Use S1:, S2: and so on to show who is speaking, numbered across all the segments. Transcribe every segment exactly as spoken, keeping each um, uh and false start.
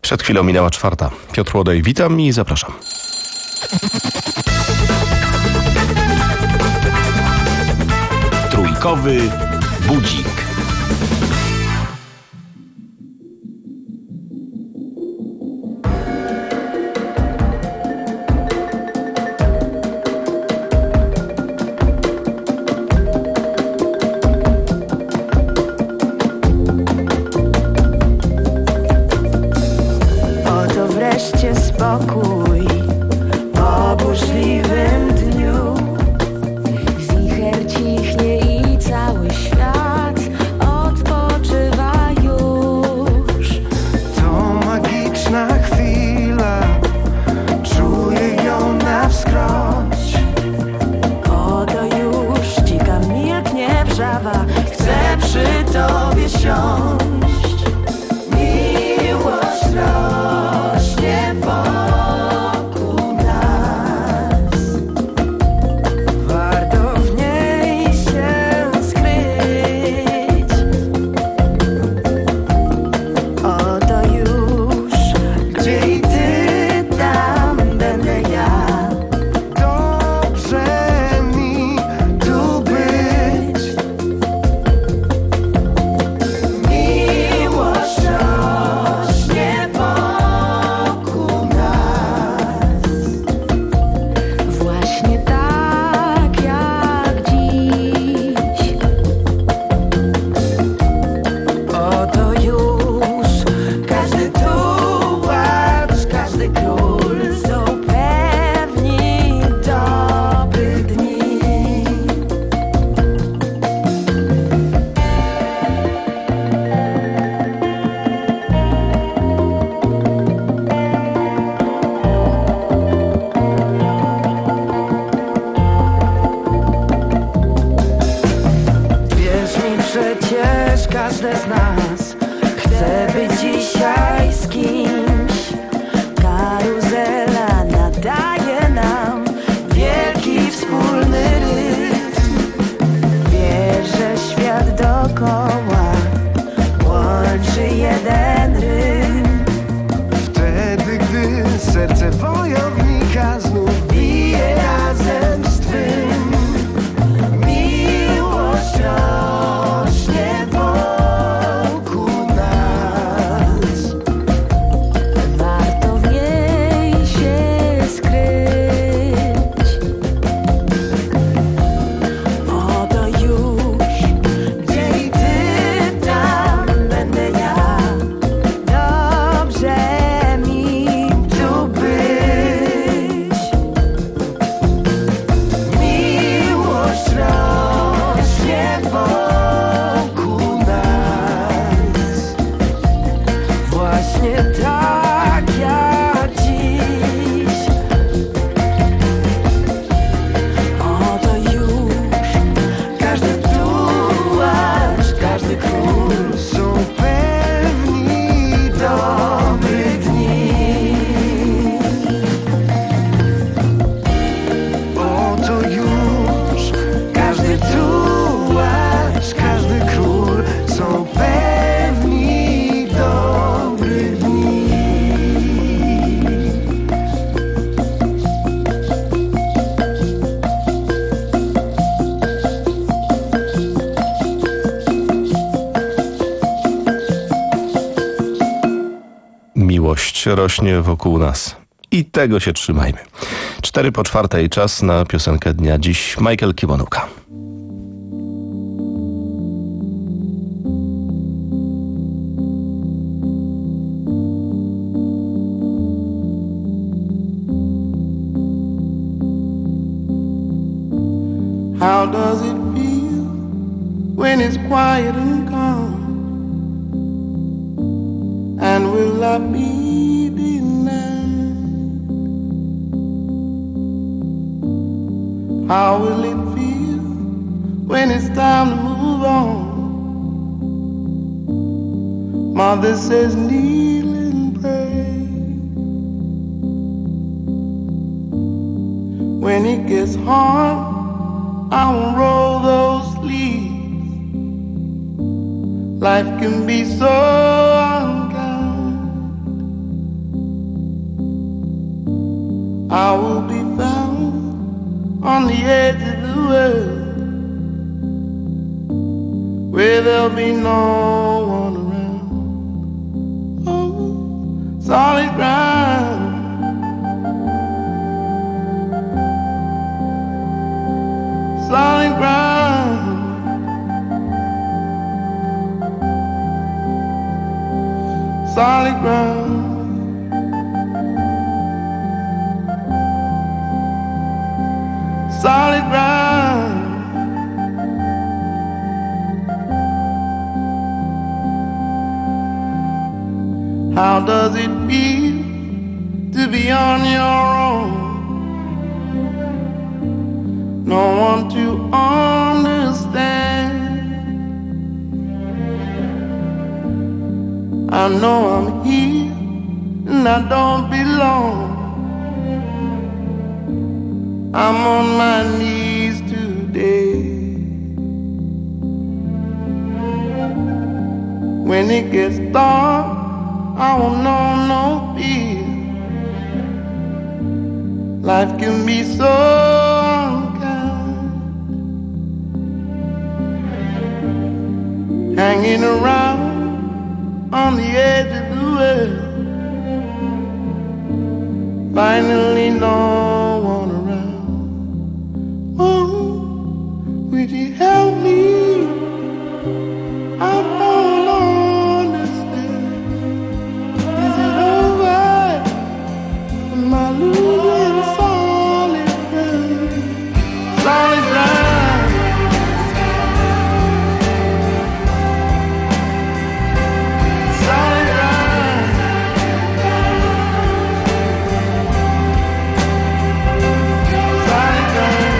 S1: Przed chwilą minęła czwarta. Piotr Łodej, witam i zapraszam.
S2: Trójkowy budzik.
S3: Oto wreszcie spokój po burzliwym dniu. Wicher cichnie i cały świat odpoczywa już.
S4: To magiczna chwila, czuję ją na wskroś.
S3: Oto już dzika milknie wrzawa, chcę przy tobie siąść. Miłość rośnie wokół nas. Warto w niej się skryć. Oto już, gdzie i ty, tam będę ja.
S4: Dobrze mi tu być.
S3: Miłość rośnie wokół nas. Właśnie tak jak dziś. Oto już każdy tułacz, każdy król są pewni dobrych dni.
S4: Wierz mi przecież, każde z nas chce być dzisiaj z kimś.
S3: Karuzela nadaje nam wielki wspólny rytm. Wiesz, że świat dookoła łączy jeden rym.
S4: Wtedy, gdy serce wojownika znów bije razem z twym. Miłość rośnie wokół nas.
S3: Warto w niej się skryć. Oto już, gdzie i ty, tam będę ja. Dobrze mi tu być.
S4: Miłość rośnie wokół nas.
S3: Właśnie tak jak dziś. Oto już każdy tułacz, każdy król
S4: Są pewni dobrych dni. Oto już każdy tułacz, każdy król są pewni dobrych dni.
S1: Miłość rośnie wokół nas. I tego się trzymajmy. Cztery po czwartej, czas na piosenkę dnia. Dziś Michael Kiwanuka.
S4: How does it feel when it's quiet and calm? And will I be denied? How will it feel when it's time to move on? Mother says kneel and pray. When it gets hard, I won't roll those sleeves. Life can be so unkind.
S5: where there'll be no one around. Oh, solid ground. Solid ground. Solid ground. Solid ground. How does it feel to be on your own? No one to understand. I know I'm here and I don't belong. I'm on my knees today. When it gets dark, I won't know no fear. Life can be so unkind. Hanging around on the edge of the world. Finally no one around. Oh, would you help me? I don't understand. Is it over? Am I losing solid ground? Solid ground. Solid ground. Solid ground.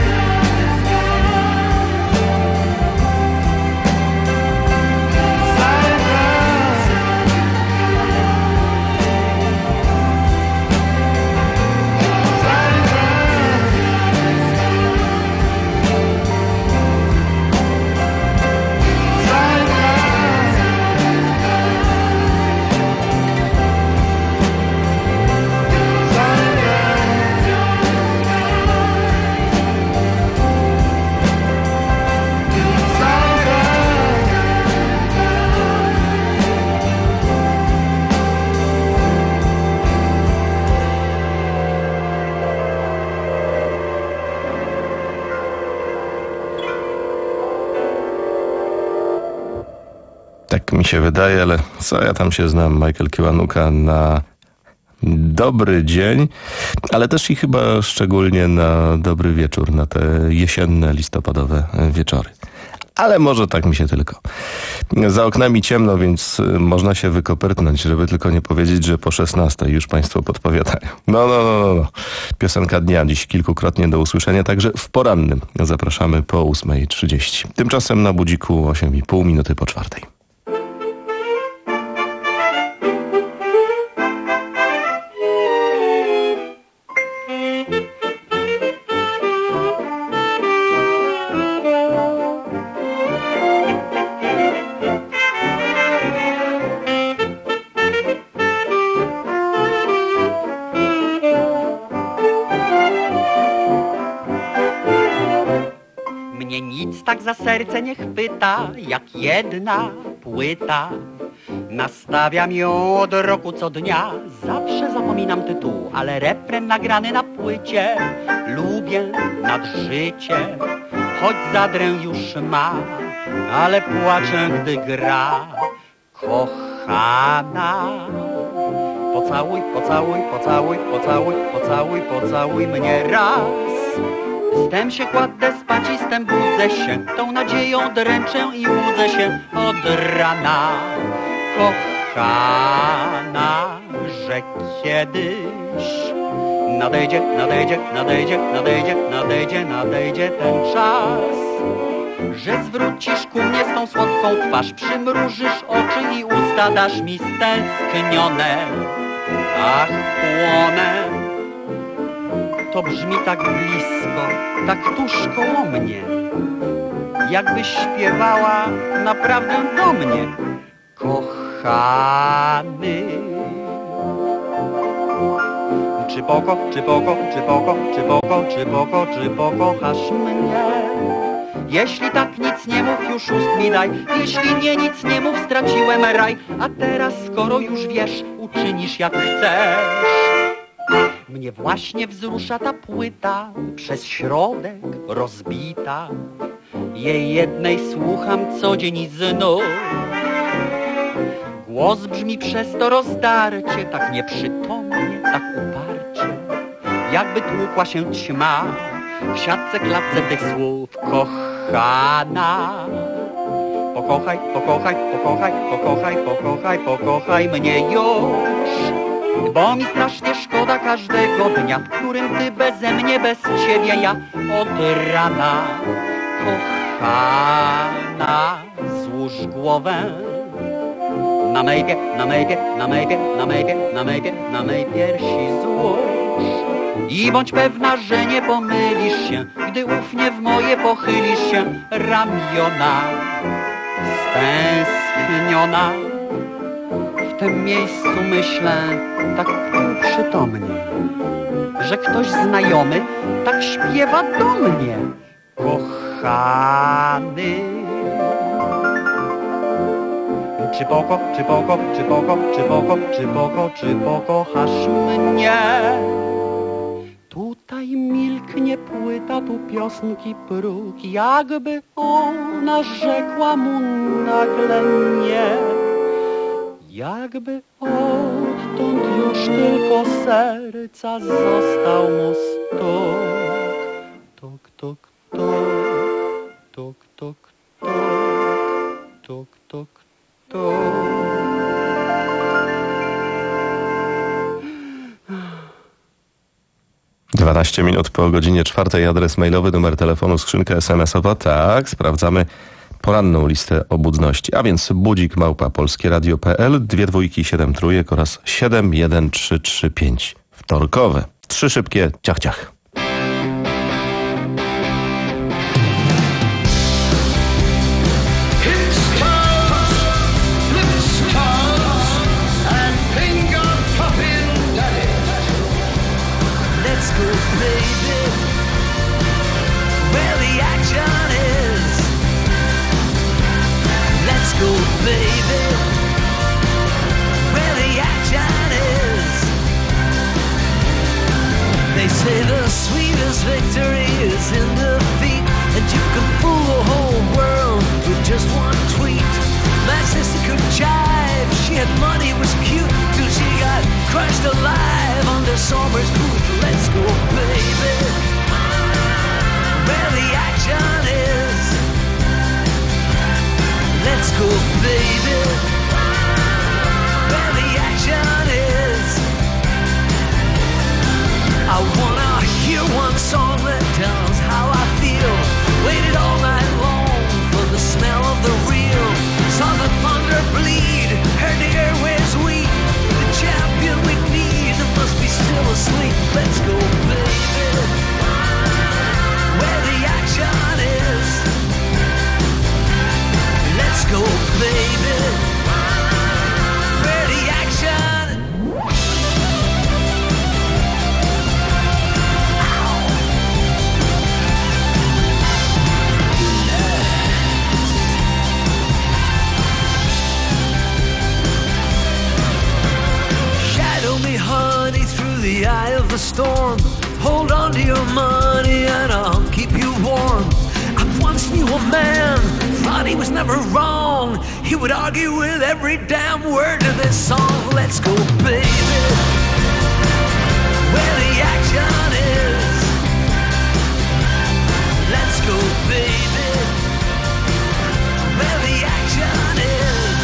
S1: Tak mi się wydaje, ale co ja tam się znam, Michael Kiwanuka, na dobry dzień, ale też i chyba szczególnie na dobry wieczór, na te jesienne, listopadowe wieczory. Ale może tak mi się tylko. Za oknami ciemno, więc można się wykopyrtnąć, żeby tylko nie powiedzieć, że po szesnastej już państwo podpowiadają. No, no, no, no, no. Piosenka dnia dziś kilkukrotnie do usłyszenia, także w porannym zapraszamy po ósmej trzydzieści. Tymczasem na budziku osiem i pół minuty po czwartej.
S6: Tak za serce niech pyta, jak jedna płyta. Nastawiam ją od roku co dnia, zawsze zapominam tytułu, ale refren nagrany na płycie lubię nad życie. Choć zadrę już ma, ale płaczę, gdy gra. Kochana, pocałuj, pocałuj, pocałuj, pocałuj, pocałuj, pocałuj mnie raz. Stem się kładę spać i stem budzę się, tą nadzieją dręczę i łudzę się od rana. Kochana, że kiedyś nadejdzie, nadejdzie, nadejdzie, nadejdzie, nadejdzie, nadejdzie ten czas, że zwrócisz ku mnie z tą słodką twarz, przymrużysz oczy i usta dasz mi stęsknione. Ach, płonę. To brzmi tak blisko, tak tuż koło mnie, jakbyś śpiewała naprawdę do mnie. Kochany, czy poko, czy poko, czy poko, czy poko, czy poko, czy pokochasz mnie? Jeśli tak, nic nie mów, już ust mi daj. Jeśli nie, nic nie mów, straciłem raj. A teraz, skoro już wiesz, uczynisz jak chcesz. Mnie właśnie wzrusza ta płyta, przez środek rozbita. Jej jednej słucham co dzień i znów. Głos brzmi przez to rozdarcie, tak nieprzytomnie, tak uparcie, jakby tłukła się ćma w siatce klatce tych słów. Kochana, pokochaj, pokochaj, pokochaj, pokochaj, pokochaj, pokochaj mnie już. Bo mi strasznie szkoda każdego dnia, w którym ty beze mnie, bez ciebie ja od rana. Kochana, złóż głowę na mej bie, na mej bie, na mej bie, na mej bie, na mej bie, na mej piersi złóż. I bądź pewna, że nie pomylisz się, gdy ufnie w moje pochylisz się ramiona. Stęskniona w tym miejscu myślę tak półprzytomnie, że ktoś znajomy tak śpiewa do mnie. Kochany, czy poko, czy poko, czy poko, czy poko, czy poko, czy pokochasz mnie? Tutaj milknie płyta, tu piosenki próg, jakby ona rzekła mu nagle nie. Jakby odtąd już tylko serca został mu stuk. Tuk, tuk, tuk, tuk, tuk, tuk, tuk, tuk.
S1: dwanaście minut po godzinie czwartej, adres mailowy, numer telefonu, skrzynka es em esowa. Tak, sprawdzamy poranną listę obudności. A więc budzik małpa polskieradio kropka pe el, dwie dwójki, siedem trójek oraz siedem jeden trzy trzy pięć. Wtorkowe. Trzy szybkie ciach ciach.
S7: Say the sweetest victory is in defeat, and you can fool the whole world with just one tweet. My sister could jive, she had money, was cute, till she got crushed alive under Somers' boot. Let's go, baby, where the action is. Let's go, baby, where the action is. I wanna hear one song that tells how I feel. Waited all night long for the smell of the real. Saw the thunder bleed, heard the airwaves weep. The champion we need must be still asleep. Let's go, baby, where the action is. Let's go, baby, where the action is. Honey, through the eye of the storm, hold on to your money and I'll keep you warm. I once knew a man, thought he was never wrong. He would argue with every damn word of this song. Let's go, baby, where the action is. Let's go, baby, where the action is.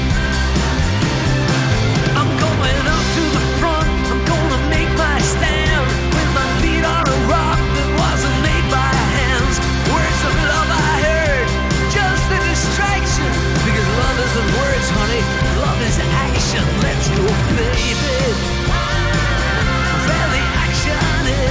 S7: I'm going up to the front, I'm gonna make my stand with my feet on a rock that wasn't made by hands. Words of love I heard, just a distraction, because love isn't words, honey, love is action. Let's go, baby, where the action is.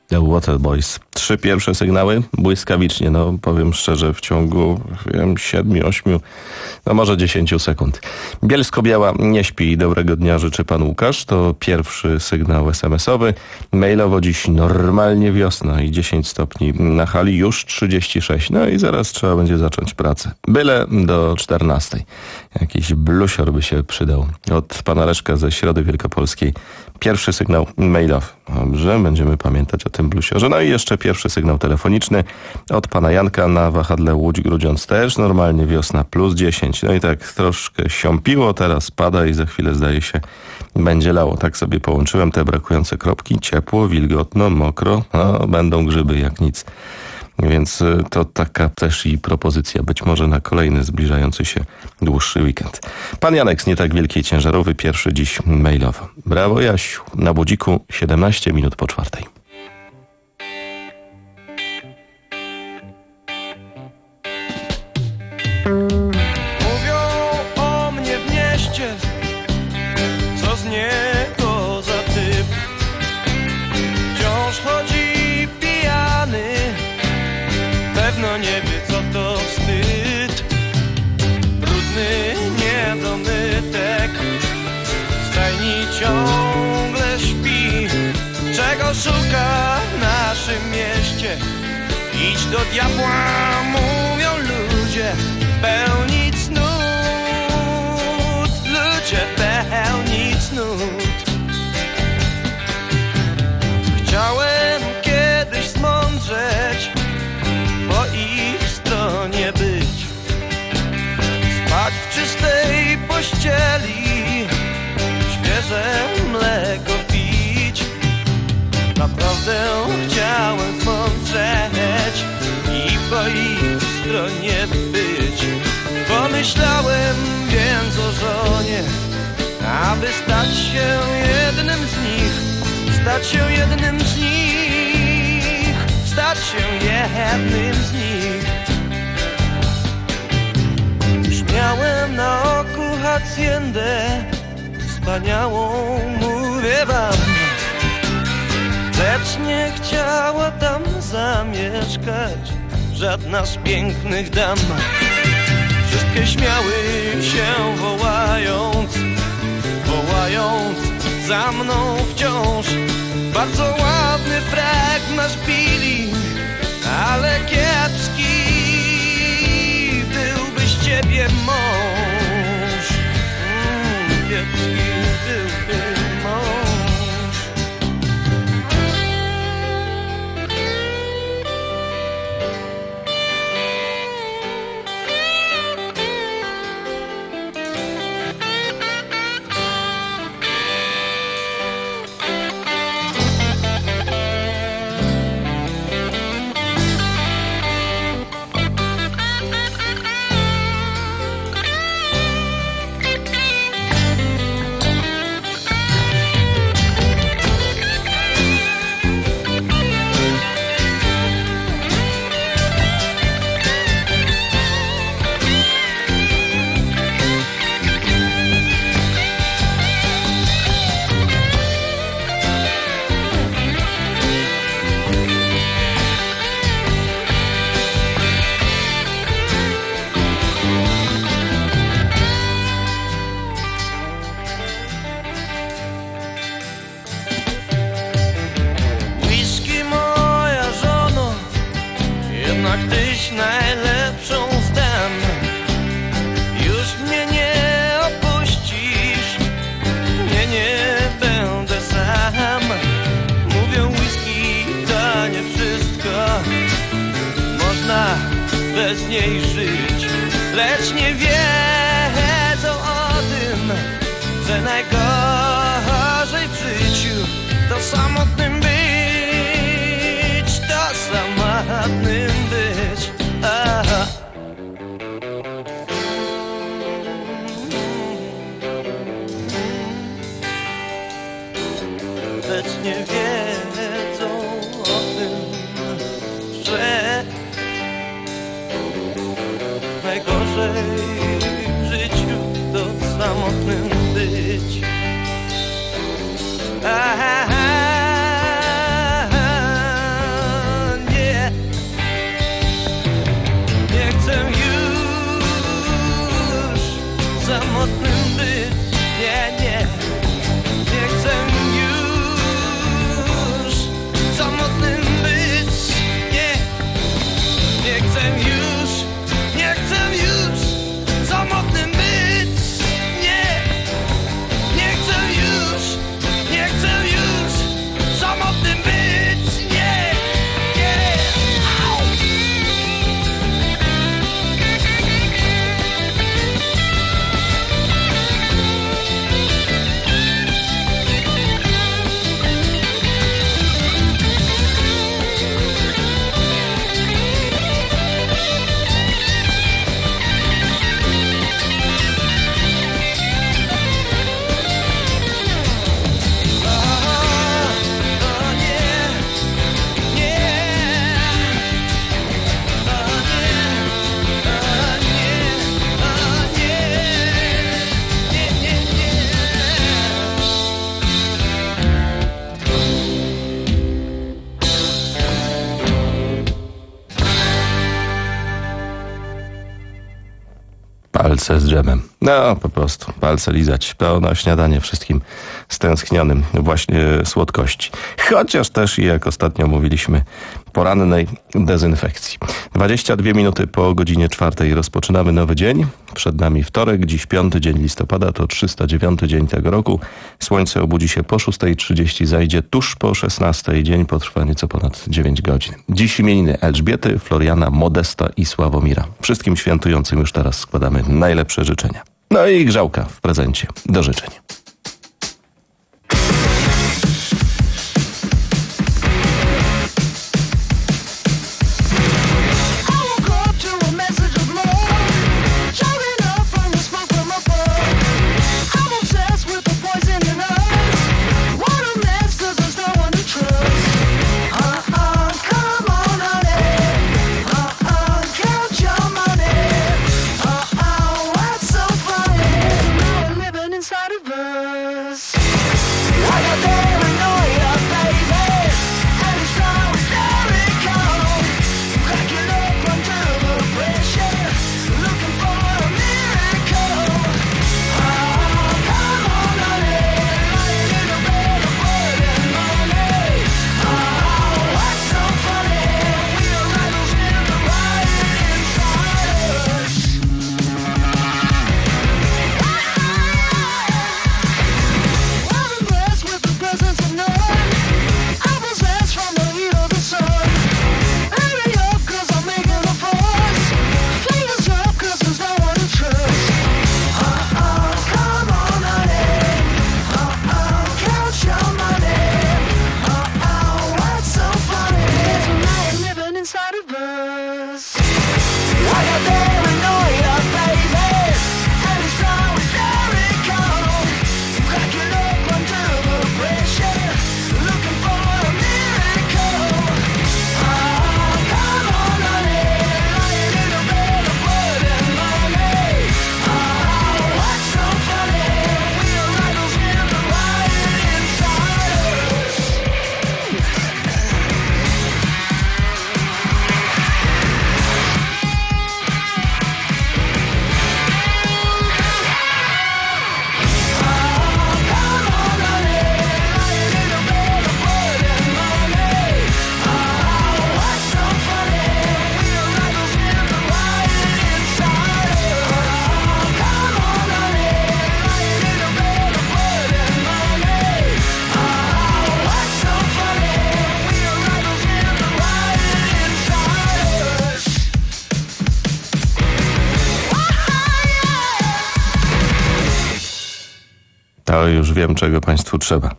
S1: The Waterboys. Trzy pierwsze sygnały błyskawicznie, no powiem szczerze, w ciągu wiem, siedmiu, ośmiu, no może dziesięciu sekund. Bielsko-Biała nie śpi. Dobrego dnia życzy pan Łukasz. To pierwszy sygnał es em es owy. Mailowo dziś normalnie wiosna i dziesięć stopni. Na hali już trzydzieści sześć. No i zaraz trzeba będzie zacząć pracę. Byle do czternastej. Jakiś blusior by się przydał. Od pana Leszka ze Środy Wielkopolskiej. Pierwszy sygnał mailowy. Dobrze, będziemy pamiętać o tym blusiorze. No i jeszcze pierwszy sygnał telefoniczny od pana Janka na wahadle Łódź-Grudziądz. Też normalnie wiosna, plus dziesięć. No i tak troszkę siąpiło, teraz pada i za chwilę zdaje się będzie lało. Tak sobie połączyłem te brakujące kropki. Ciepło, wilgotno, mokro. No, będą grzyby jak nic. Więc to taka też i propozycja być może na kolejny zbliżający się dłuższy weekend. Pan Janek z Nie tak wielkiej ciężarówki, pierwszy dziś mailowo. Brawo Jasiu, na budziku siedemnaście minut po czwartej.
S8: Mówią o mnie w mieście, co z niego za typ. Wciąż chodzi pijany, pewno nie wie co to wstyd. Brudny niedomytek w stajni ciągle śpi. Czego szuka w naszym mieście? Idź do diabła, mówią ludzie, pełni cnót. Ludzie pełni cnót. Chciałem kiedyś zmądrzeć, po ich stronie być, spać w czystej pościeli, świeże mleko pić. Naprawdę chciałem zmądrzeć i po ich stronie być. Pomyślałem więc o żonie, aby stać się jednym z nich, stać się jednym z nich, stać się jednym z nich. Już miałem na oku haciendę wspaniałą, mówię wam, lecz nie chciała tam zamieszkać żadna z pięknych dam. Wszystkie śmiały się wołając, wołając za mną wciąż. Bardzo ładny frag masz Billy, ale kiepski byłby z ciebie mąż. Mm, kiepski byłby mąż. Bez niej żyć, lecz nie wiedzą o tym, że najgorzej w życiu to samotnym być, to samotnym być. Aha. Lecz nie wiedzą o tym, że najgorzej w życiu to samotnym być. Ah, ah, ah,
S1: palce z dżemem. No, po prostu, palce lizać. To na śniadanie wszystkim stęsknionym właśnie słodkości. Chociaż też i jak ostatnio mówiliśmy, porannej dezynfekcji. dwadzieścia dwie minuty po godzinie czwartej rozpoczynamy nowy dzień. Przed nami wtorek, dziś piąty dzień listopada, to trzysta dziewiąty dzień tego roku. Słońce obudzi się po szóstej trzydzieści, zajdzie tuż po szesnastej. Dzień potrwa nieco ponad dziewięć godzin. Dziś imieniny Elżbiety, Floriana, Modesta i Sławomira. Wszystkim świętującym już teraz składamy najlepsze życzenia. No i grzałka w prezencie do życzeń. To już wiem, czego państwu trzeba.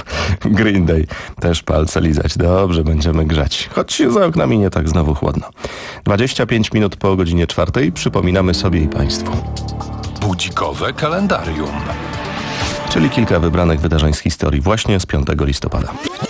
S1: Green Day, też palce lizać. Dobrze, będziemy grzać. Choć za oknami nie tak znowu chłodno. dwadzieścia pięć minut po godzinie czwartej przypominamy sobie i państwu.
S2: Budzikowe kalendarium.
S1: Czyli kilka wybranych wydarzeń z historii właśnie z piątego listopada.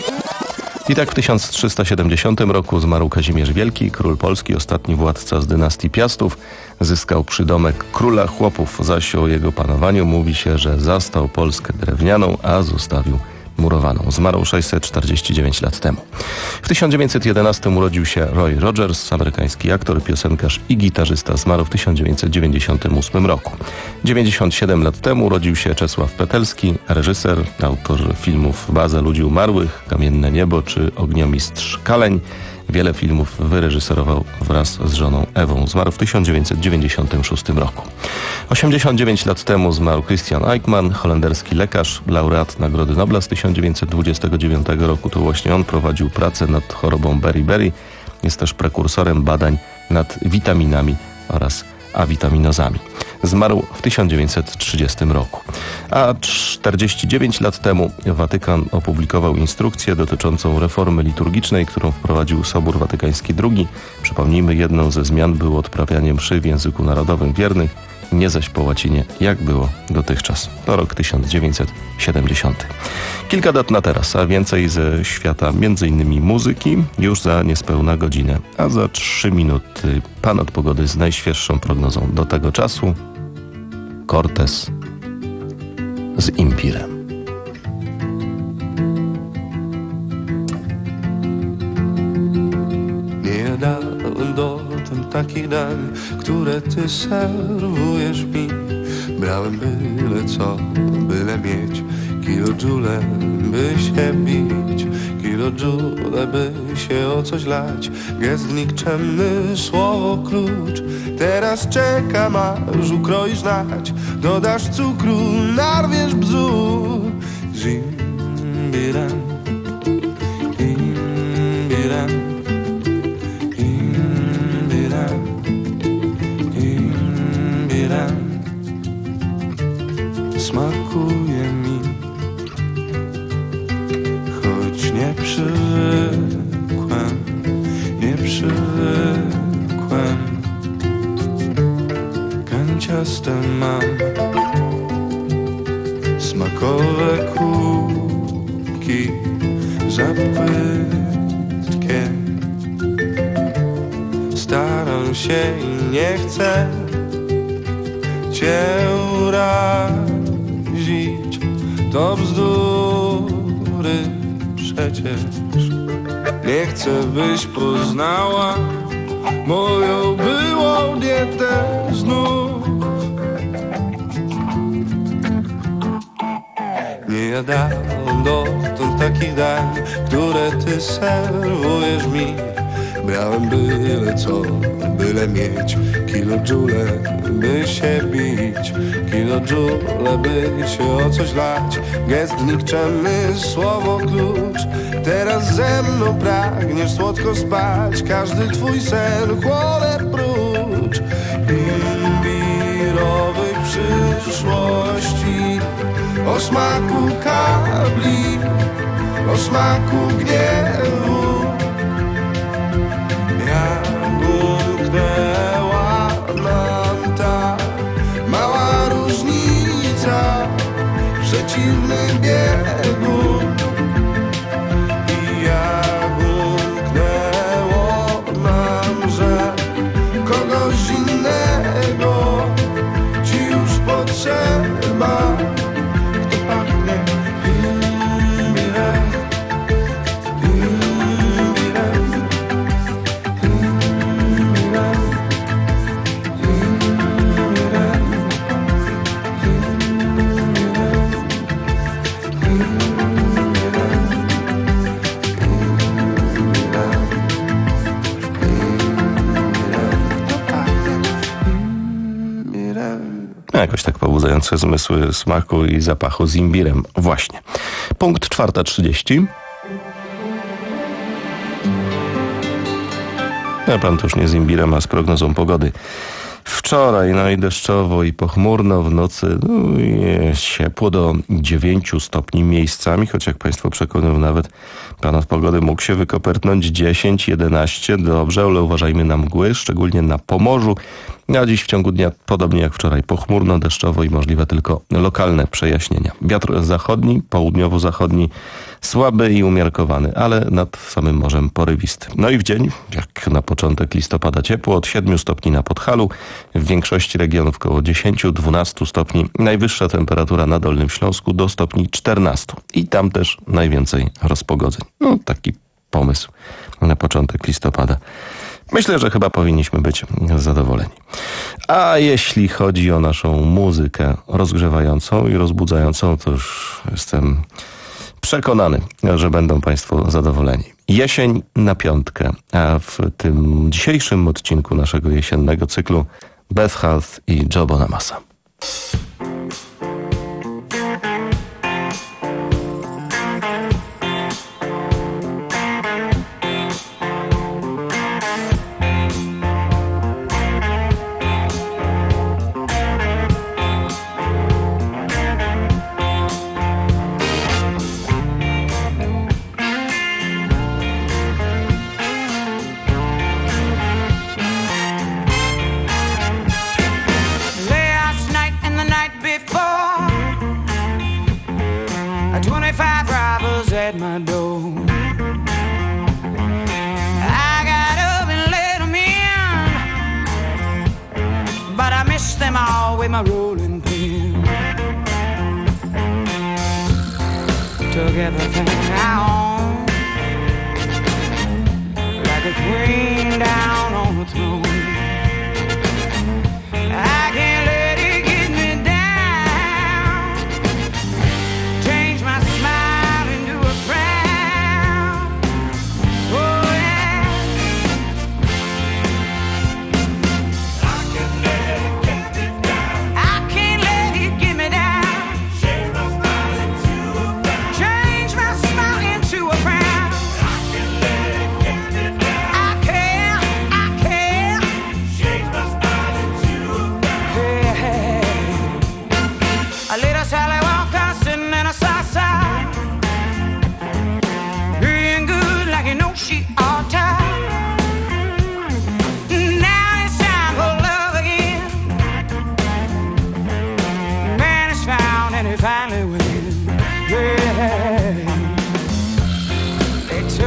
S1: I tak w tysiąc trzysta siedemdziesiątym roku zmarł Kazimierz Wielki, król Polski, ostatni władca z dynastii Piastów. Zyskał przydomek króla chłopów, zaś o jego panowaniu mówi się, że zastał Polskę drewnianą, a zostawił murowaną. Zmarł sześćset czterdzieści dziewięć lat temu. W tysiąc dziewięćset jedenastym urodził się Roy Rogers, amerykański aktor, piosenkarz i gitarzysta. Zmarł w tysiąc dziewięćset dziewięćdziesiątym ósmym roku. dziewięćdziesiąt siedem lat temu urodził się Czesław Petelski, reżyser, autor filmów Baza ludzi umarłych, Kamienne niebo czy Ogniomistrz Kaleń. Wiele filmów wyreżyserował wraz z żoną Ewą. Zmarł w tysiąc dziewięćset dziewięćdziesiątym szóstym roku. osiemdziesiąt dziewięć lat temu zmarł Christian Eichmann, holenderski lekarz, laureat Nagrody Nobla z tysiąc dziewięćset dwudziestego dziewiątego roku. To właśnie on prowadził pracę nad chorobą Beriberi. Jest też prekursorem badań nad witaminami oraz awitaminozami. Zmarł w tysiąc dziewięćset trzydziestym roku. A czterdzieści dziewięć lat temu Watykan opublikował instrukcję dotyczącą reformy liturgicznej, którą wprowadził Sobór Watykański drugi. Przypomnijmy, jedną ze zmian było odprawianie mszy w języku narodowym wiernych, nie zaś po łacinie, jak było dotychczas. To rok tysiąc dziewięćset siedemdziesiąty. Kilka dat na teraz, a więcej ze świata między innymi muzyki już za niespełna godzinę, a za trzy minuty pan od pogody z najświeższą prognozą do tego czasu. Cortez z Impirem.
S9: Near the jadłem dotąd takich dań, które ty serwujesz mi. Brałem byle co, byle mieć kilojoule, by się bić, kilojoule, by się o coś lać. Gest nikczemny, słowo klucz. Teraz czekam, aż ukroisz nać, dodasz cukru, narwiesz bzdur. Zimbiran, imbiran, imbiran, imbiran. Smakuje mi, choć nie przywykłem, nie przywykłem. Kanciaste mam smakowe kubki za płytkie. Staram się i nie chcę cię urazić, to bzdury przecież. Nie chcę, byś poznała moją byłą dietę znów. Nie jadałem dotąd takich dań, które ty serwujesz mi. Brałem byle co, byle mieć kilojoule, by się bić, kilojoule, by się o coś lać. Gest nikczemny, słowo klucz. Teraz ze mną pragniesz słodko spać, każdy twój sen chłonę prócz imbirowej przyszłości. O smaku kabli, o smaku gniewu. Jak umknęła nam ta mała różnica w przeciwnym biegu. I jak umknęło nam, że kogoś innego ci już potrzeba. Kto pachnie imbirem, imbirem.
S1: Jakoś tak pobudzające zmysły smaku i zapachu z imbirem. Właśnie. Punkt czwarta trzydzieści. Ja pan to już nie z imbirem, a z prognozą pogody. Wczoraj, no i deszczowo i pochmurno, w nocy no, jest ciepło do dziewięciu stopni miejscami, choć jak państwo przekonują, nawet pan od pogody mógł się wykopertnąć dziesięć, jedenaście, dobrze, ale uważajmy na mgły, szczególnie na Pomorzu. A dziś w ciągu dnia, podobnie jak wczoraj, pochmurno, deszczowo i możliwe tylko lokalne przejaśnienia. Wiatr zachodni, południowo-zachodni, słaby i umiarkowany, ale nad samym morzem porywisty. No i w dzień, jak na początek listopada, ciepło od siedmiu stopni na Podhalu, w większości regionów koło dziesięć do dwunastu stopni. Najwyższa temperatura na Dolnym Śląsku do stopni czternastu. I tam też najwięcej rozpogodzeń. No taki pomysł na początek listopada. Myślę, że chyba powinniśmy być zadowoleni. A jeśli chodzi o naszą muzykę rozgrzewającą i rozbudzającą, to już jestem przekonany, że będą państwo zadowoleni. Jesień na piątkę, a w tym dzisiejszym odcinku naszego jesiennego cyklu Beth Hart i Joe Bonamassa.
S4: At my door, I got up and let them in, but I missed them all with my rolling pin. Took everything I own, like a queen down on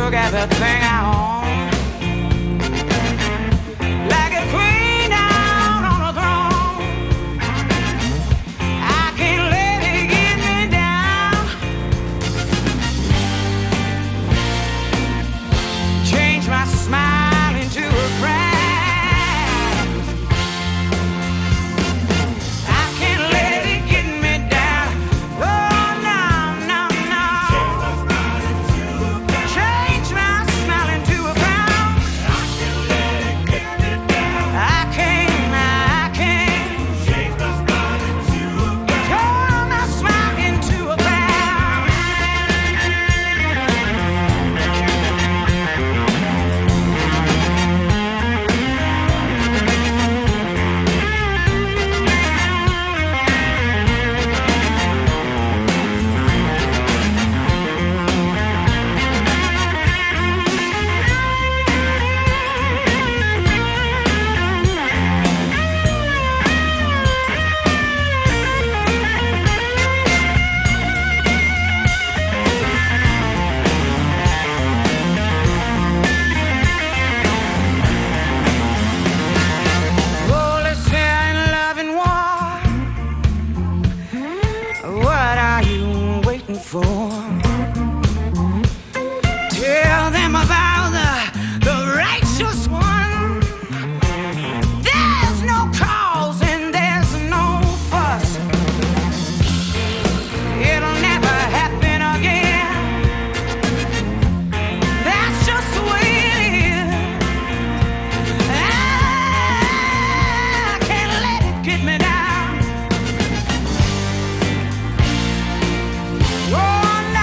S4: took everything I own. Like a queen down on a throne, I can't let it get me down. Change my smile into a frown. Tell them about the, the righteous one. There's no cause and there's no fuss. It'll never happen again. That's just the way it is. I can't let it get me down. Oh,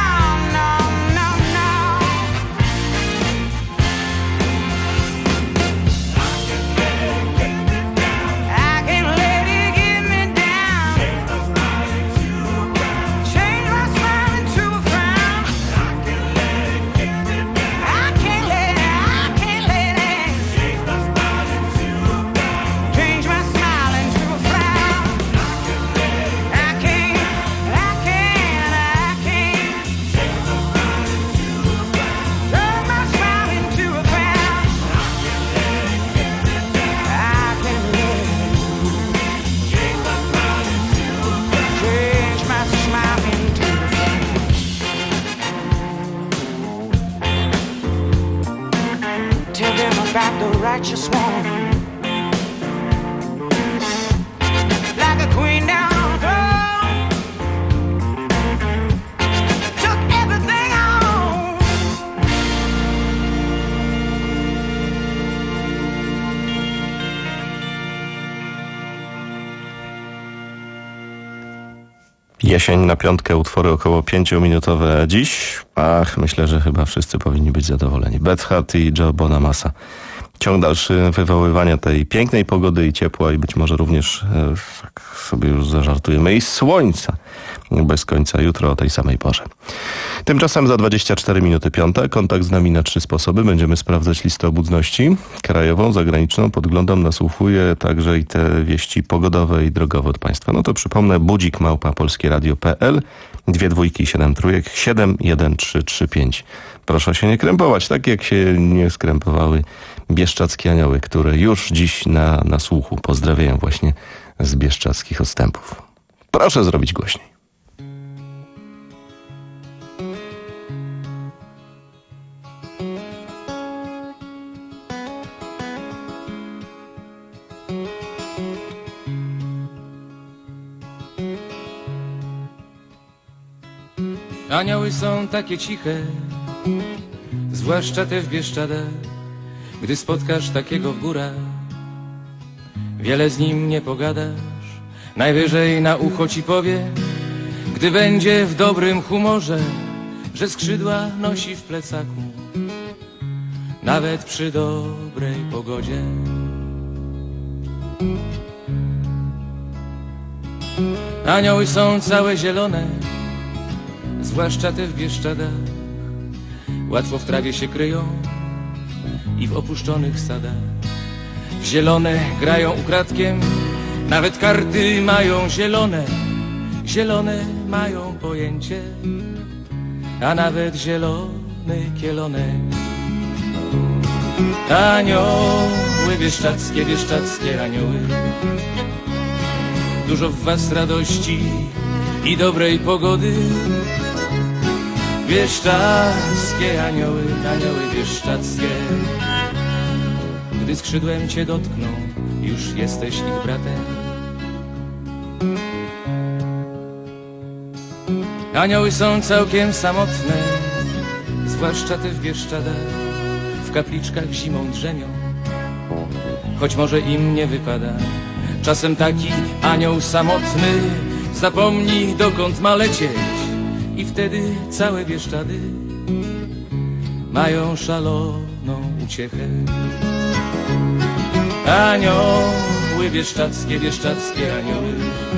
S4: about the righteous one. Like a queen down on a throne, took everything I own.
S1: Jesień na piątkę, utwory około pięciominutowe dziś. Ach, myślę, że chyba wszyscy powinni być zadowoleni. Beth Hart i Joe Bonamassa. Ciąg dalszy wywoływania tej pięknej pogody i ciepła i być może również, tak sobie już zażartujemy, i słońca bez końca jutro o tej samej porze. Tymczasem za dwadzieścia cztery minuty piąta. Kontakt z nami na trzy sposoby. Będziemy sprawdzać listę obudności krajową, zagraniczną. Podglądam, nasłuchuję także i te wieści pogodowe i drogowe od Państwa. No to przypomnę, budzik małpa polskieradio kropka p l, dwie dwójki, siedem trójek, siedem jeden trzy trzy pięć. Proszę się nie krępować, tak jak się nie skrępowały bieszczackie anioły, które już dziś na, na słuchu pozdrawiają właśnie z bieszczadzkich odstępów. Proszę zrobić głośniej.
S10: Anioły są takie ciche, zwłaszcza te w Bieszczadach. Gdy spotkasz takiego w górach, wiele z nim nie pogadasz. Najwyżej na ucho ci powie, gdy będzie w dobrym humorze, że skrzydła nosi w plecaku, nawet przy dobrej pogodzie. Anioły są całe zielone, zwłaszcza te w Bieszczadach. Łatwo w trawie się kryją i w opuszczonych sadach. W zielone grają ukradkiem, nawet karty mają zielone. Zielone mają pojęcie, a nawet zielone zielony kielonek. Anioły wieszczackie, wieszczackie anioły, dużo w was radości i dobrej pogody. Wieszczackie anioły, anioły wieszczackie, gdy skrzydłem cię dotkną, już jesteś ich bratem. Anioły są całkiem samotne, zwłaszcza te w Bieszczadach, w kapliczkach zimą drzemią, choć może im nie wypada. Czasem taki anioł samotny zapomni, dokąd ma lecieć, i wtedy całe Bieszczady mają szaloną uciechę. Anioły wieszczackie, wieszczackie anioły,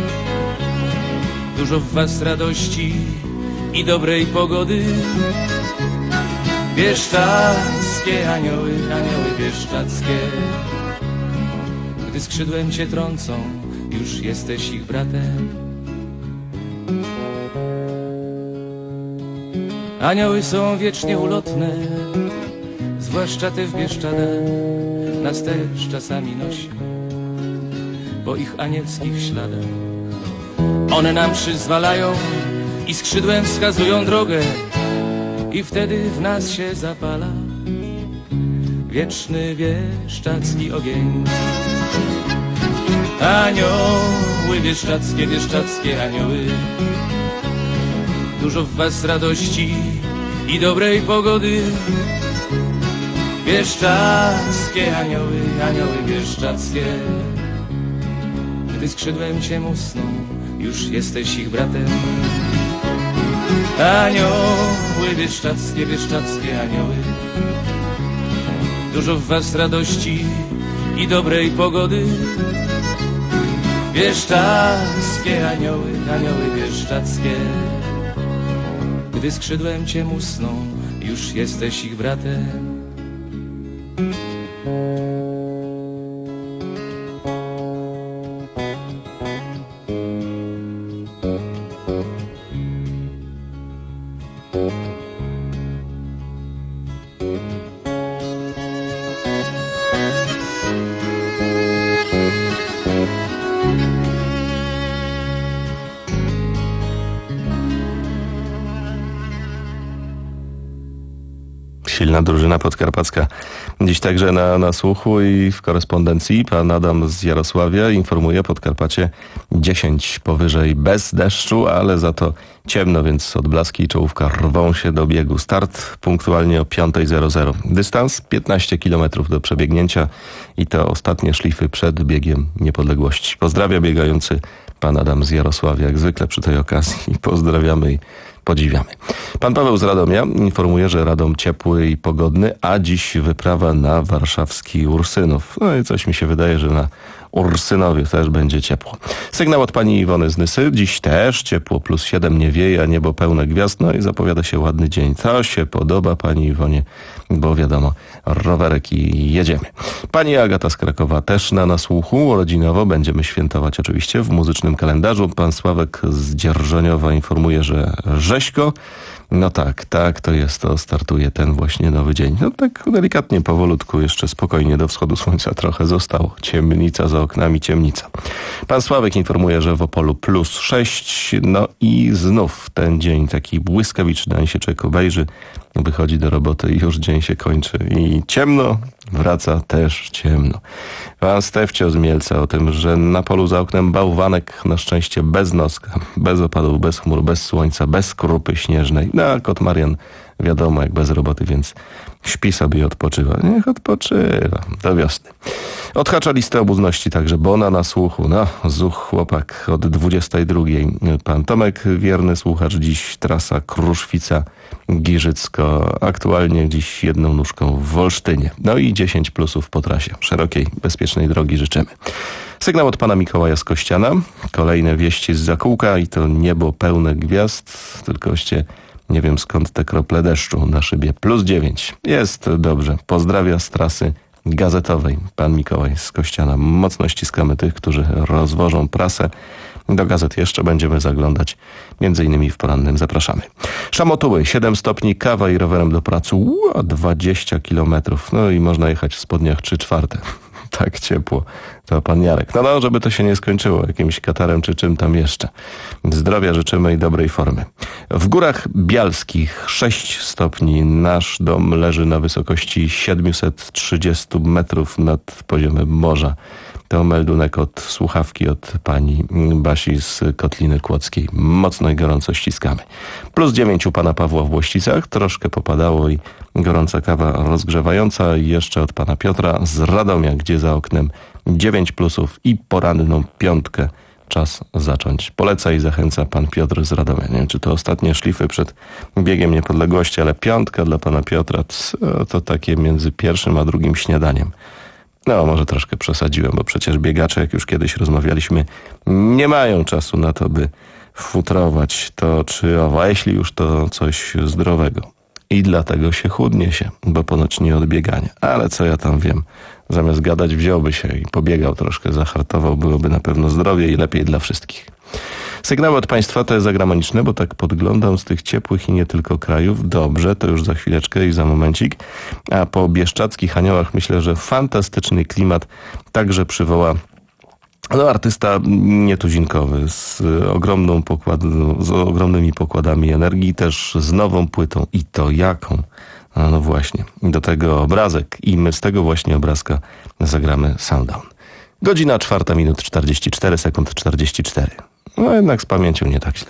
S10: dużo w was radości i dobrej pogody. Bieszczackie anioły, anioły bieszczackie, gdy skrzydłem cię trącą, już jesteś ich bratem. Anioły są wiecznie ulotne, zwłaszcza te w Bieszczadach, nas też czasami nosi po ich anielskich śladach. One nam przyzwalają i skrzydłem wskazują drogę, i wtedy w nas się zapala wieczny bieszczacki ogień. Anioły wieszczackie, wieszczackie anioły, dużo w was radości i dobrej pogody. Bieszczackie anioły, anioły bieszczackie, gdy skrzydłem cię musną, już jesteś ich bratem. Anioły wieszczackie, wieszczackie anioły, dużo w was radości i dobrej pogody. Bieszczackie anioły, anioły bieszczackie, gdy skrzydłem cię musną, już jesteś ich bratem.
S1: Silna drużyna podkarpacka. Dziś także na, na słuchu i w korespondencji pan Adam z Jarosławia informuje: Podkarpacie dziesięć powyżej, bez deszczu, ale za to ciemno, więc odblaski i czołówka rwą się do biegu. Start punktualnie o piąta zero zero. Dystans piętnaście kilometrów do przebiegnięcia i to ostatnie szlify przed biegiem niepodległości. Pozdrawia biegający pan Adam z Jarosławia, jak zwykle przy tej okazji. Pozdrawiamy i podziwiamy. Pan Paweł z Radomia informuje, że Radom ciepły i pogodny, a dziś wyprawa na warszawski Ursynów. No i coś mi się wydaje, że na Ursynowie też będzie ciepło. Sygnał od pani Iwony z Nysy. Dziś też ciepło, plus siedem, nie wieje, a niebo pełne gwiazd. No i zapowiada się ładny dzień. To się podoba pani Iwonie, bo wiadomo, rowerek i jedziemy. Pani Agata z Krakowa też na nasłuchu. Urodzinowo będziemy świętować oczywiście w muzycznym kalendarzu. Pan Sławek z Dzierżoniowa informuje, że rzeźko. No tak, tak, to jest, to startuje ten właśnie nowy dzień. No tak delikatnie, powolutku, jeszcze spokojnie do wschodu słońca trochę zostało. Ciemnica za oknami, ciemnica. Pan Sławek informuje, że w Opolu plus sześć, no i znów ten dzień taki błyskawiczny, ani się człowiek obejrzy, wychodzi do roboty i już dzień się kończy. I ciemno, wraca też ciemno. Pan Stefcio z Mielca o tym, że na polu za oknem bałwanek, na szczęście bez noska, bez opadów, bez chmur, bez słońca, bez krupy śnieżnej. No a kot Marian wiadomo, jak bez roboty, więc śpi sobie i odpoczywa. Niech odpoczywa do wiosny. Odhacza listę obuzności także Bona na słuchu. No, zuch chłopak od dwudziestej drugiej. Pan Tomek, wierny słuchacz, dziś trasa Kruszwica-Giżycko. Aktualnie dziś jedną nóżką w Wolsztynie. No i dziesięć plusów po trasie. Szerokiej, bezpiecznej drogi życzymy. Sygnał od pana Mikołaja z Kościana. Kolejne wieści z Zakółka i to niebo pełne gwiazd. Tylkoście nie wiem skąd te krople deszczu na szybie. Plus dziewięć. Jest dobrze. Pozdrawia z trasy Gazetowej. Pan Mikołaj z Kościana. Mocno ściskamy tych, którzy rozwożą prasę. Do gazet jeszcze będziemy zaglądać, między innymi w porannym. Zapraszamy. Szamotuły, siedem stopni, kawa i rowerem do pracy. Ua, dwadzieścia kilometrów. No i można jechać w spodniach trzy czwarte. Tak ciepło. To pan Jarek. No, no, żeby to się nie skończyło jakimś katarem czy czym tam jeszcze. Zdrowia życzymy i dobrej formy. W Górach Bialskich sześć stopni. Nasz dom leży na wysokości siedemset trzydzieści metrów nad poziomem morza. To meldunek od słuchawki od pani Basi z Kotliny Kłodzkiej. Mocno i gorąco ściskamy. Plus dziewięć u pana Pawła w Włościcach. Troszkę popadało i gorąca kawa rozgrzewająca. I jeszcze od pana Piotra z Radomia, gdzie za oknem dziewięć plusów i poranną piątkę. Czas zacząć. Poleca i zachęca pan Piotr z Radomia. Nie wiem, czy to ostatnie szlify przed biegiem niepodległości, ale piątka dla pana Piotra to, to takie między pierwszym a drugim śniadaniem. No, może troszkę przesadziłem, bo przecież biegacze, jak już kiedyś rozmawialiśmy, nie mają czasu na to, by futrować to czy owo, a jeśli już to coś zdrowego. I dlatego się chudnie się, bo ponoć nie od biegania. Ale co ja tam wiem, zamiast gadać wziąłby się i pobiegał troszkę, zahartował, byłoby na pewno zdrowie i lepiej dla wszystkich. Sygnały od państwa te zagraniczne, bo tak podglądam z tych ciepłych i nie tylko krajów. Dobrze, to już za chwileczkę i za momencik. A po Bieszczadzkich Aniołach myślę, że fantastyczny klimat także przywoła no, artysta nietuzinkowy z ogromną pokład, z ogromnymi pokładami energii, też z nową płytą. I to jaką? No, no właśnie, do tego obrazek i my z tego właśnie obrazka zagramy Sundown. Godzina czwarta minut czterdzieści cztery sekund czterdzieści cztery. No jednak z pamięcią nie tak źle.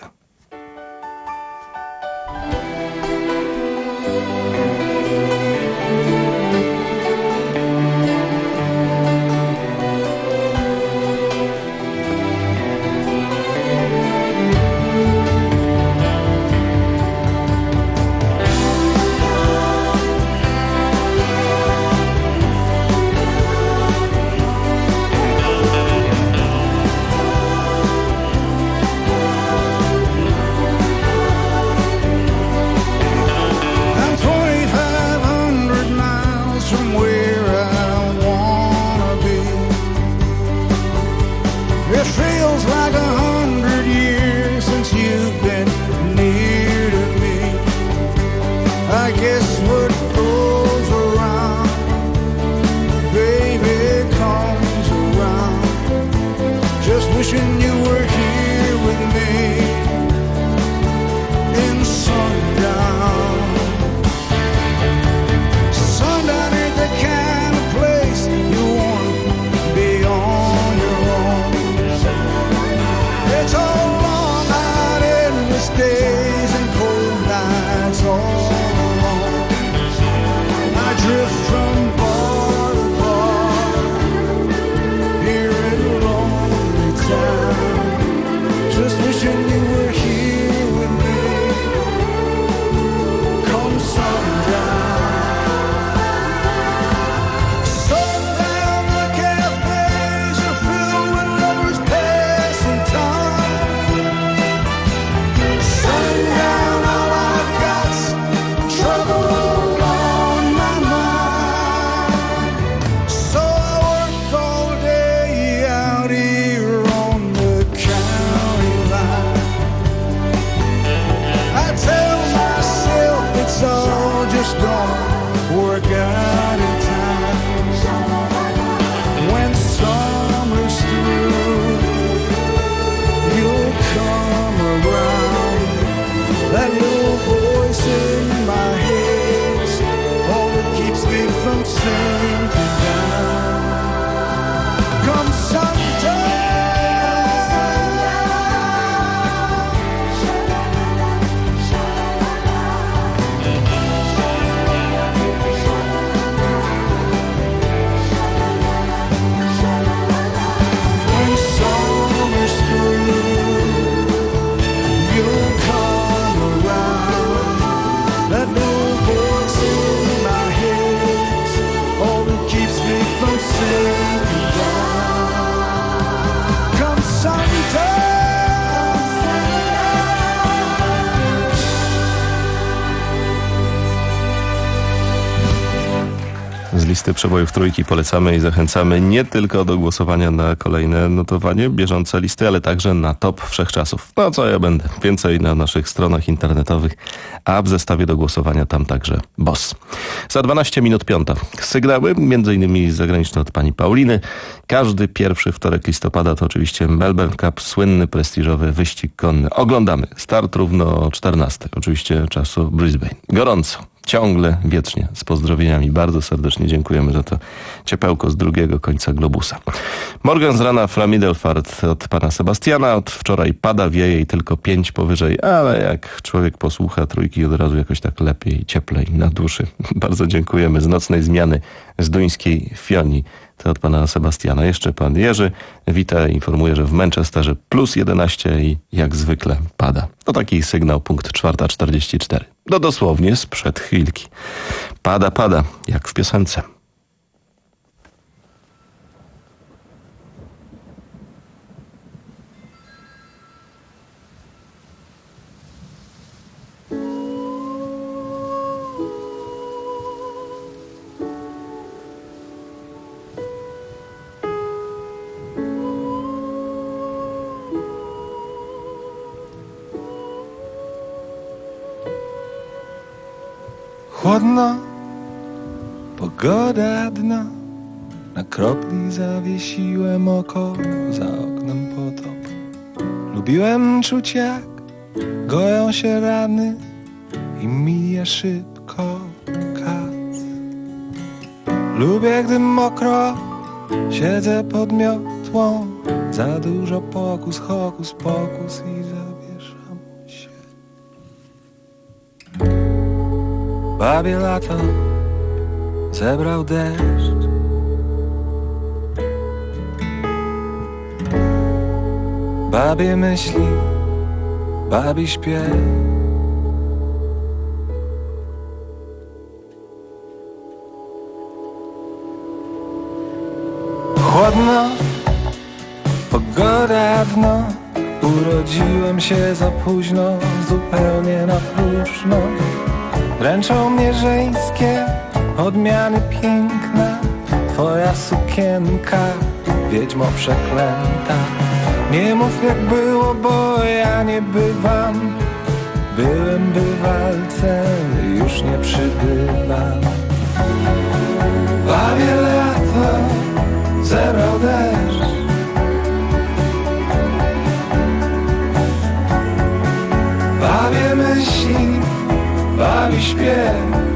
S11: That little voice in my head
S1: z listy przebojów trójki polecamy i zachęcamy nie tylko do głosowania na kolejne notowanie, bieżące listy, ale także na top wszechczasów. No co ja będę? Więcej na naszych stronach internetowych, a w zestawie do głosowania tam także Boss. Za dwanaście minut piąta. Sygnały, między innymi zagraniczne od pani Pauliny. Każdy pierwszy wtorek listopada to oczywiście Melbourne Cup, słynny, prestiżowy wyścig konny. Oglądamy. Start równo o czternastej. Oczywiście czasu Brisbane. Gorąco. Ciągle, wiecznie. Z pozdrowieniami. Bardzo serdecznie dziękujemy za to ciepełko z drugiego końca globusa. Morgan z rana Flamiddelfart od pana Sebastiana. Od wczoraj pada, wieje i tylko pięć powyżej, ale jak człowiek posłucha trójki, od razu jakoś tak lepiej, cieplej na duszy. Bardzo dziękujemy. Z nocnej zmiany z duńskiej Fioni. To od pana Sebastiana. Jeszcze pan Jerzy wita, informuje, że w Manchesterze plus jedenaście i jak zwykle pada. To taki sygnał, punkt czwarta czterdzieści cztery. No dosłownie sprzed chwilki. Pada, pada, jak w piosence.
S11: Chłodno, pogoda dno, na kropli zawiesiłem oko, za oknem potop. Lubiłem czuć, jak goją się rany i mija szybko kac. Lubię, gdy mokro siedzę pod miotłą, za dużo pokus, hokus, pokus i zawieszam się. Babie lato zebrał deszcz, babie myśli, babi śpiew. Chłodno, pogoda dno, urodziłem się za późno, zupełnie na próżno. Dręczą mnie żeńskie odmiany piękna, twoja sukienka, wiedźmo przeklęta. Nie mów jak było, bo ja nie bywam, byłem bywalcem, już nie przybywam. Babie lato zebrał deszcz, babie myśli, bawi śpiew.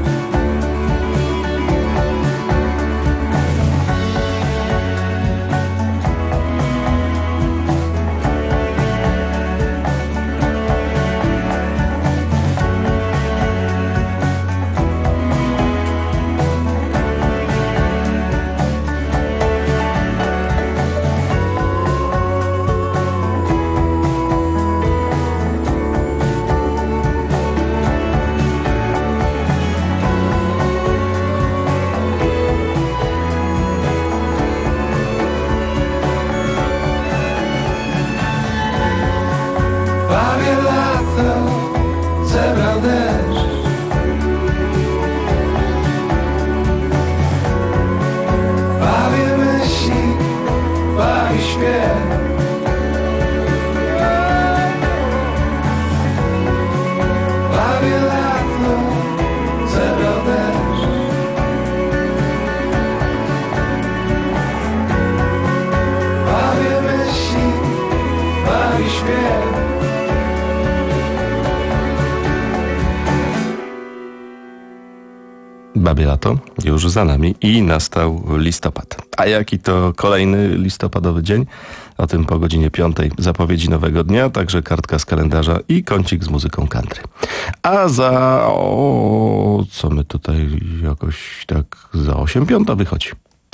S1: Babie lato już za nami i nastał listopad. A jaki to kolejny listopadowy dzień? O tym po godzinie piątej. Zapowiedzi nowego dnia, także kartka z kalendarza i kącik z muzyką country. A za... O, co my tutaj jakoś tak za osiem piąta wychodzi.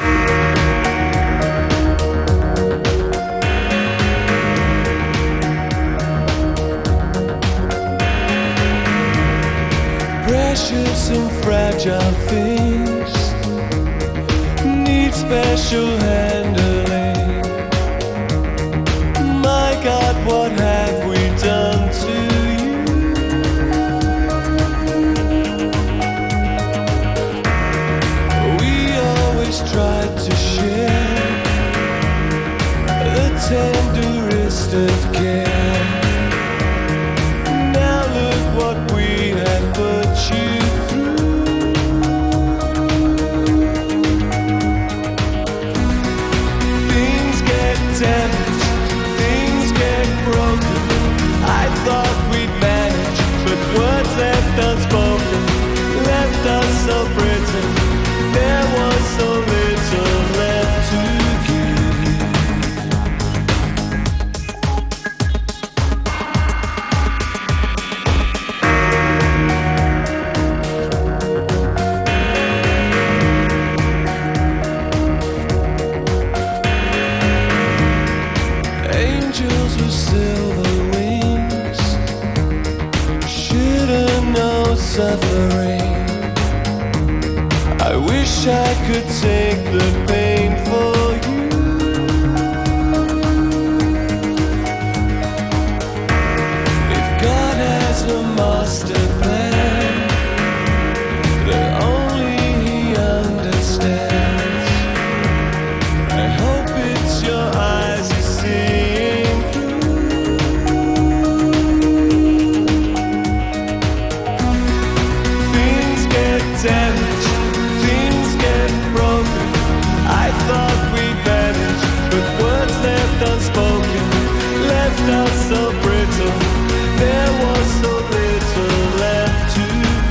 S8: Precious and fragile things need special handling. My God, what have we done to you? We wish I could take the pain for you. If God has a master plan that only He understands, I hope it's your eyes He's seeing through. Things get damaged, things get broken. I thought we vanished, but words left unspoken left us so brittle. There was so little left to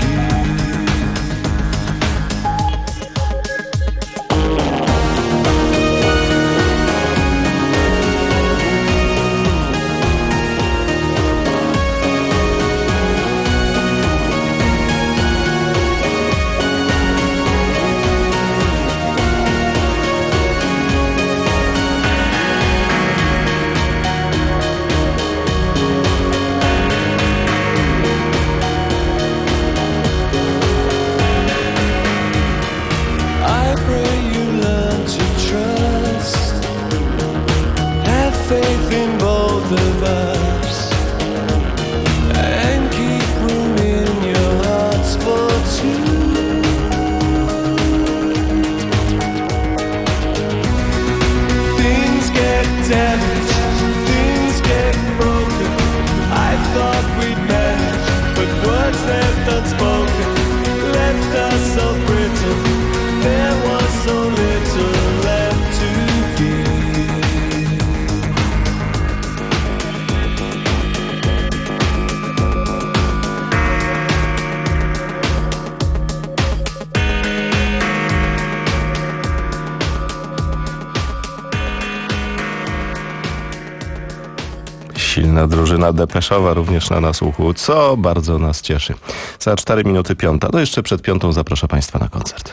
S1: Silna drużyna depeszowa również na nasłuchu, co bardzo nas cieszy. Za cztery minuty piąta, no jeszcze przed piątą zaproszę Państwa na koncert.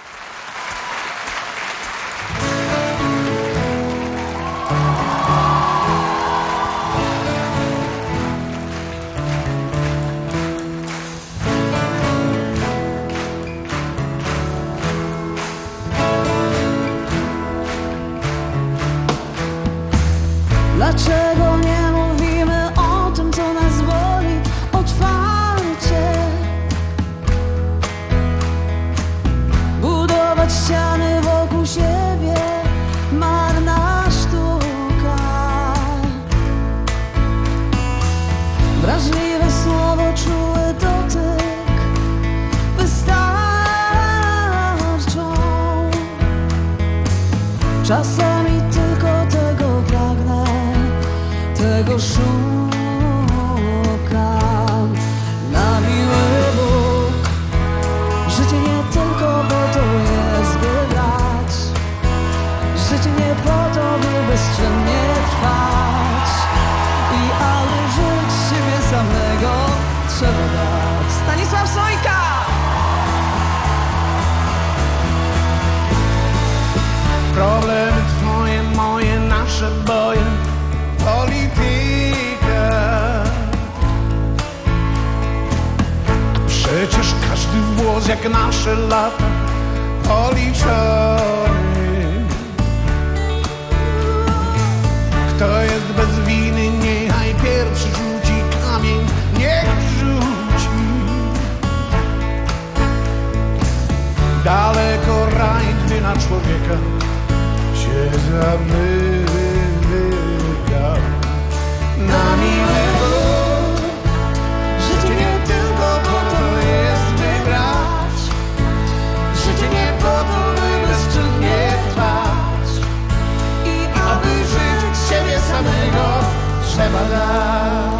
S12: Dlaczego nie mówimy o tym, co nas boli, otwarcie? Budować ściany wokół siebie, marna sztuka. Wrażliwe słowo, czuły dotyk wystarczą. Czasami tylko tego pragnę, tego szukam. Na miły Bóg, życie nie tylko po to jest, by grać. Życie nie po to, by bezczynnie trwać. I aby żyć siebie samego trzeba dać. Stanisław Sojka!
S5: Problemy twoje, moje, nasze boje, polityka. Przecież każdy włos jak nasze lata policzony. Kto jest bez winy, niechaj pierwszy rzuci kamień, niech rzuci. Daleko raj, gdy na człowieka się zamyka. Na miły Bóg, życie nie tylko po to jest, by grać. Życie nie po to, by bezczynnie trwać. I aby żyć siebie samego trzeba dać.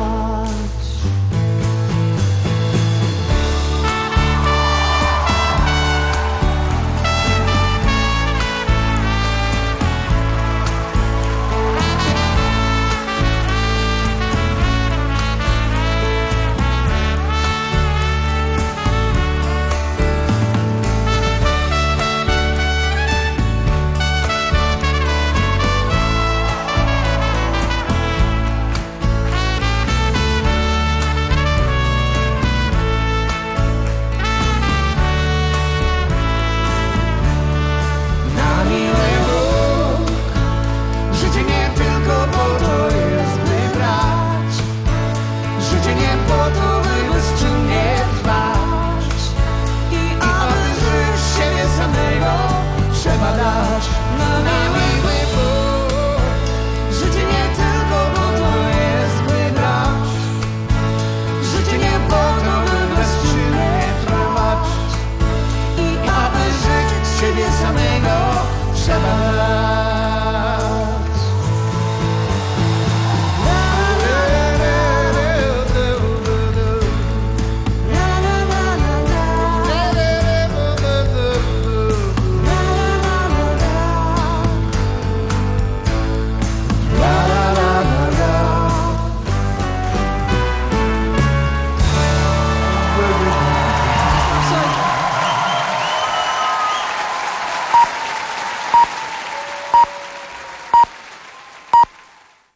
S5: trzeba.